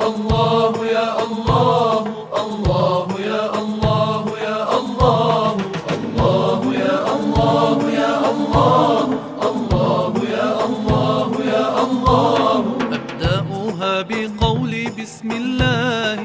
الله يا الله، الله يا الله يا الله، الله يا الله يا الله، الله يا الله يا الله. أبدأها بقولي بسم الله،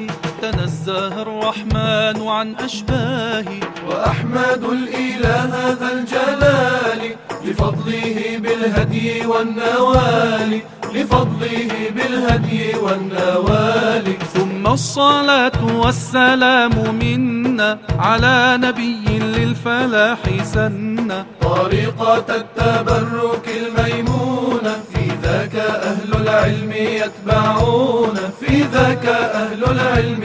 تنزه الرحمن عن أشباهه، وأحمد الإله ذا الجلال لفضله بالهدي والنوال، لفضله بالهدي والنوال. ثم الصلاة والسلام منا على نبي للفلاح سنة، طريقة التبرك الميمونة في ذاك أهل العلم يتبعون، في ذاك أهل العلم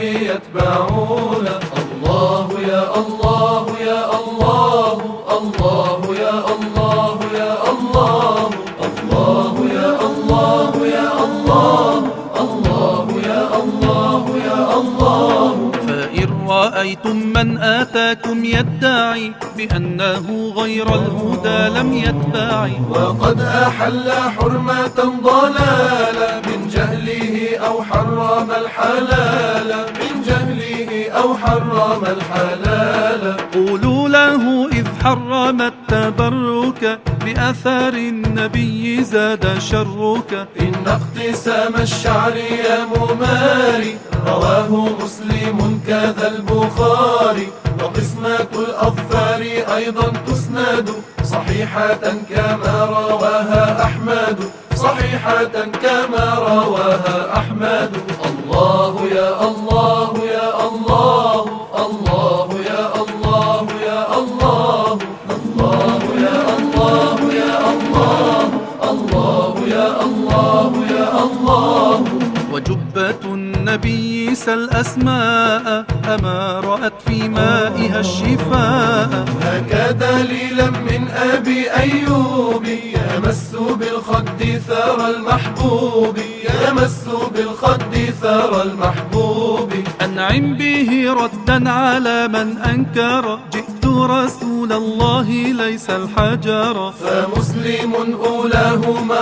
يتبعون. الله يا الله يا الله، الله يا الله يا الله، الله يا الله يا الله، الله يا الله يا الله. فإن رأيتم من آتاكم يدعي بأنه غير الهدى لم يتبع، وقد أحل حرمة ضلالة من جهله أو حرم الحلال، من جهله أو حرم الحلال. قولوا له إذ حرم التبرك بأثر النبي زاد شرك، إن اقتسام الشعر يا مماري رواه مسلم كذا البخاري، وقسمة الأظفار أيضا تسند صحيحة كما رواها أحمد، صحيحة كما رواها أحمد. الله يا الله يا الله، الله يا الله يا الله، الله يا الله يا الله، الله يا الله يا الله. وجبة النبي سل أسماء أما رأت في مائها الشفاء، هكا دليلا من أبي أيوب يمس بالخد ثار المحبوب، يمس بالخد ثار المحبوب. أنعم به ردا على من أنكر، جئت رسول الله ليس الحجر. فمسلم أولاه ما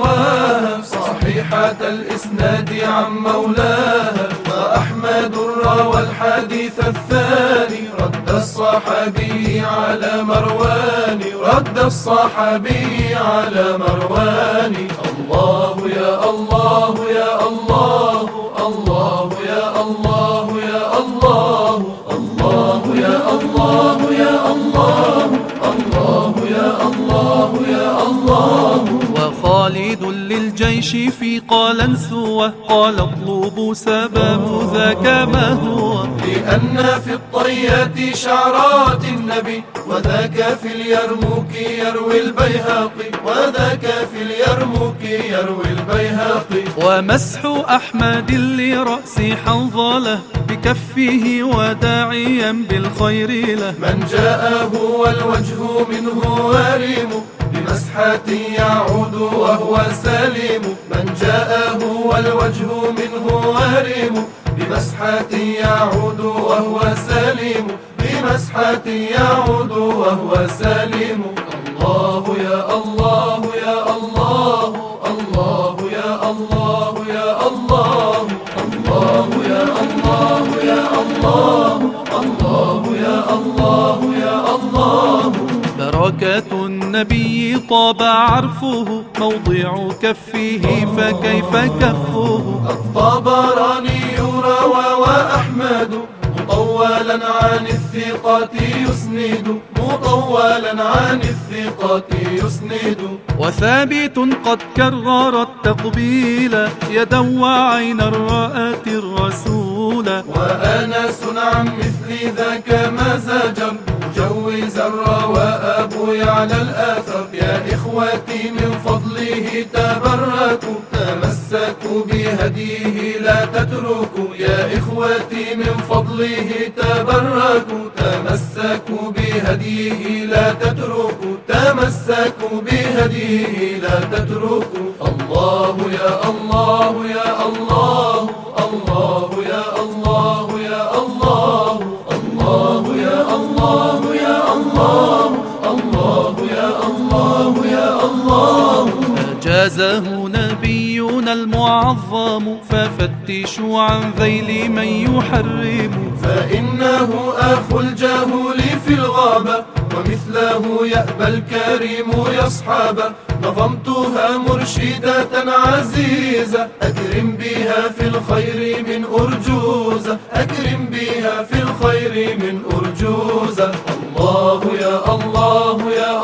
رواها صحيحة الإسناد عن مولاها، وأحمد روى الحديث الثاني رد الصحابي على مروان، رد الصحابي على مروان. الله يا الله يا الله، الله يا الله يا الله، الله يا الله يا الله، الله يا الله يا الله. وخالد للجيش في قال سوى، قال اطلبوا سبب ذاك ما هو، لأن في الطيات شعرات النبي، وذاك في اليرموك يروي البيهقي، وذاك في اليرموك يروي البيهقي. ومسح أحمد لرأس حنظلة بكفه وداعيا بالخير له، من جاءه والوجه منه وارم بمسحة يعود وهو سليم، من جاءه والوجه منه وارم بمسحة يعود وهو سليم، بمسحة يعود وهو سليم. الله يا الله يا الله، الله يا الله يا الله، الله يا الله يا الله، الله يا الله يا الله. بركة النبي طاب عرفه، موضع كفه فكيف كفه. الطبراني روى وأحمد مطولا عن الثقات يسند، مطولا عن الثقات يسند. وثابت قد كرر التقبيل يدا وعينا رأت الرسول، وأنس عن مثل ذاك ما زجر مجوزا روى أبو يعلى الآثر. يا إخوتي من فضله تبركوا، تمسكوا بهديه لا تتركوا. يا إخوتي من فضله تبركوا، تمسكوا بهديه لا تتركوا، تمسكوا بهديه لا تتركوا. الله يا الله يا الله، الله يا الله يا الله، الله يا الله يا الله، الله يا الله يا الله. أجازه نبي ديننا المعظم، ففتشوا عن ذيل من يحرم. فإنه أخو الجهول في الغابة، ومثله يأبى الكريم يصحابه. نظمتها مرشدة عزيزة، أكرم بها في الخير من أرجوزة، أكرم بها في الخير من أرجوزة. الله يا الله يا